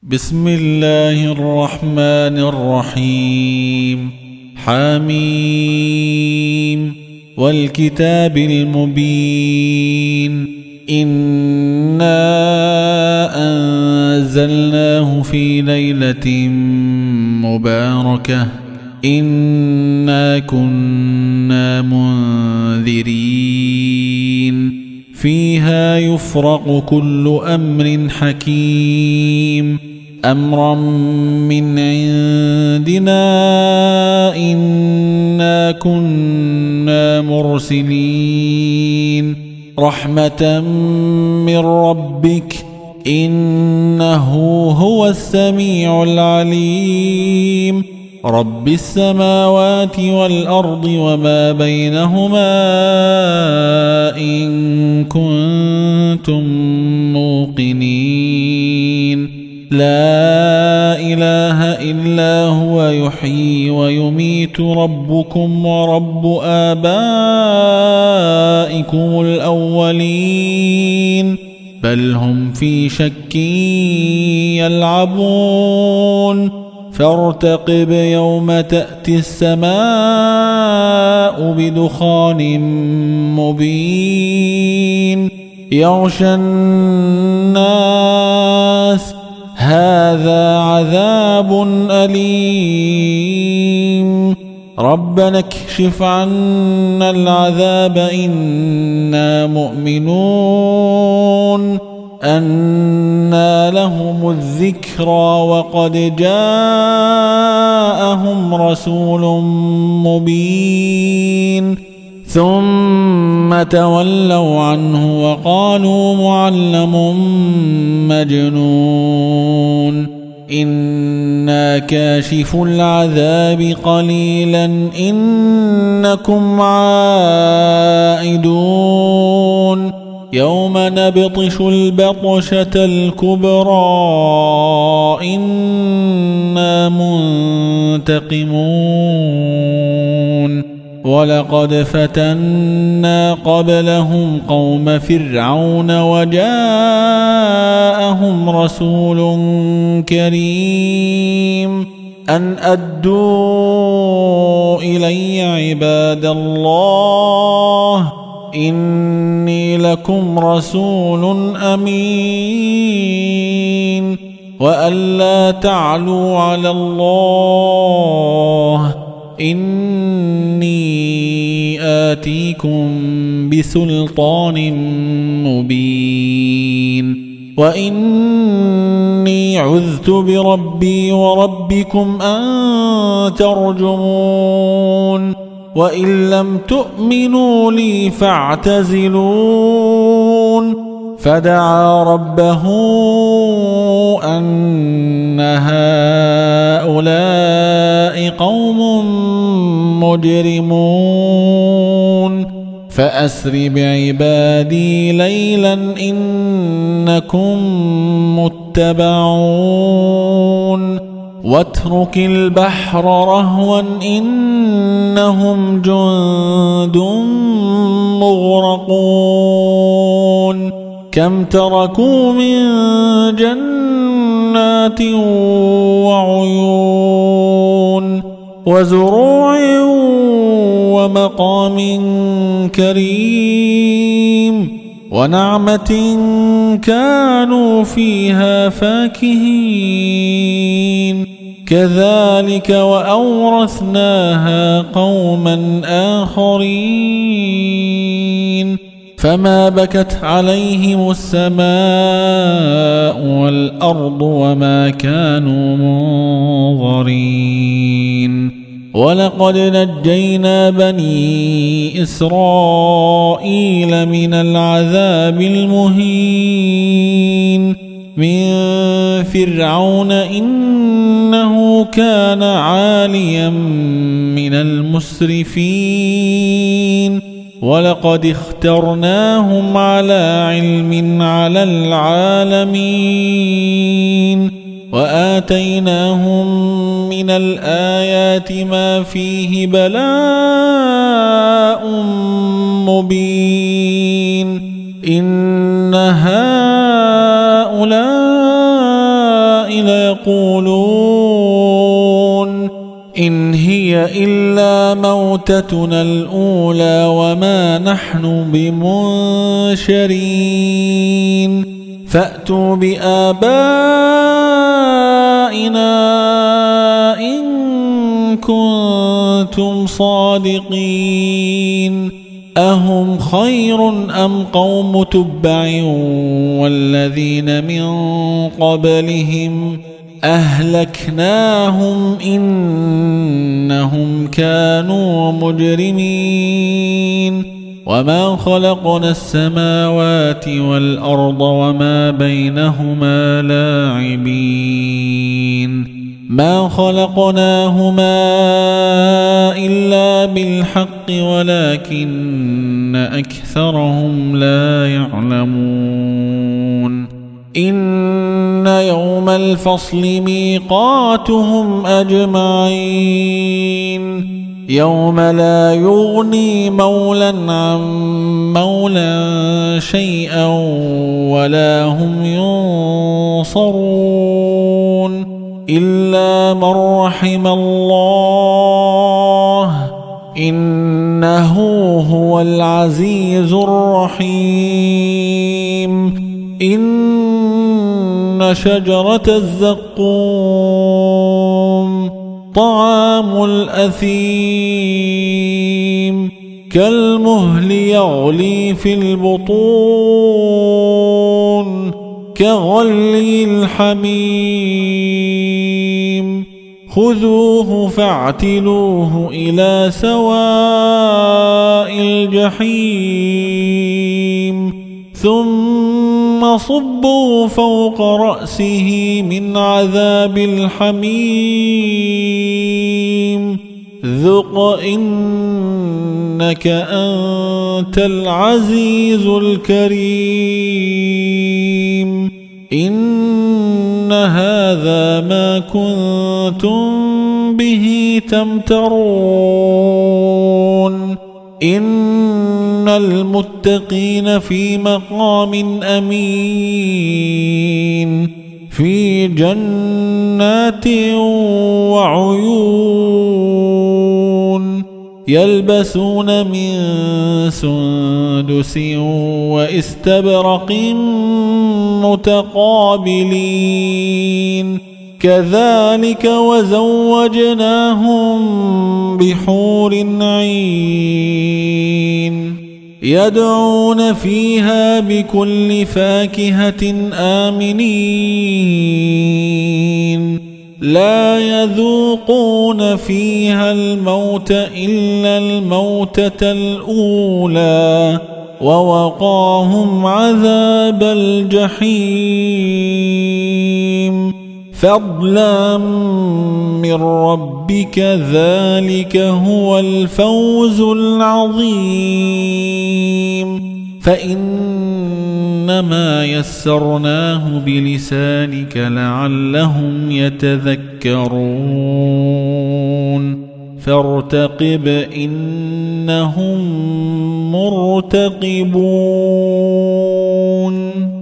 بسم الله الرحمن الرحيم. حميم والكتاب المبين. إنا أنزلناه في ليلة مباركة إنا كنا منذرين فيها يفرق كل أمر حكيم أمرا من عندنا إنا كنا مرسلين رحمة من ربك إنه هو السميع العليم رب السماوات والأرض وما بينهما إن كنتم موقنين لا إله إلا هو يحيي ويميت ربكم ورب آبائكم الأولين بل هم في شك يلعبون فارتقب يوم تأتي السماء بدخان مبين يغشى الناس هذا عذاب أليم ربنا اكشف عنا العذاب إنا مؤمنون أنى لهم الذكرى وقد جاءهم رسول مبين ثم تولوا عنه وقالوا معلم مجنون إنا كاشف العذاب قليلا إنكم عائدون يوم نبطش البطشة الكبرى إنا منتقمون ولقد فتنا قبلهم قوم فرعون وجاءهم رسول كريم أن أدوا إلي عباد الله إني لكم رسول أمين وأن لا تعلوا على الله إني آتيكم بسلطان مبين وإني عذت بربي وربكم أن ترجمون وإن لم تؤمنوا لي فاعتزلون فدعا ربه أن هؤلاء قوم مجرمون فأسر بعبادي ليلا إنكم متبعون واترك البحر رهوا إنهم جند مغرقون كم تركوا من جنات وعيون وزروع ومقام كريم ونعمة كانوا فيها فاكهين كذلك وأورثناها قوما آخرين فما بكت عليهم السماء والأرض وما كانوا منظرين ولقد نجينا بني إسرائيل من العذاب المهين من فرعون إنه كان عاليا من المسرفين ولقد اخترناهم على علم على العالمين وآتيناهم من الآيات ما فيه بلاء مبين إن هؤلاء ليقولون إن هي إلا موتتنا الأولى وما نحن بمنشرين فأتوا بآبائنا إن كنتم صادقين أهم خير أم قوم تبع والذين من قبلهم أهلكناهم إنهم كانوا مجرمين وما خلقنا السماوات والأرض وما بينهما لاعبين ما خلقناهما إلا بالحق ولكن أكثرهم لا يعلمون إن يوم الفصل ميقاتهم أجمعين يوم لا يغني مولى عن مولى شيئا ولا هم ينصرون إلا من رحم الله إنه هو العزيز الرحيم إن شجرة الزقوم طعام الأثيم كالمهل يغلي في البطون كغلي الحميم خذوه فاعتلوه إلى سواء الجحيم ثم صبوا فوق رأسه من عذاب الحميم ذق إنك أنت العزيز الكريم إن هذا ما كنتم به تمترون إن المتقين في مقام أمين في جنات وعيون يلبسون من سندس واستبرق متقابلين كذلك وزوجناهم بحور عين يدعون فيها بكل فاكهة آمنين لا يذوقون فيها الموت إلا الموتة الأولى ووقاهم عذاب الجحيم فضلا من ربك ذلك هو الفوز العظيم فإنما يسرناه بلسانك لعلهم يتذكرون فارتقب إنهم مرتقبون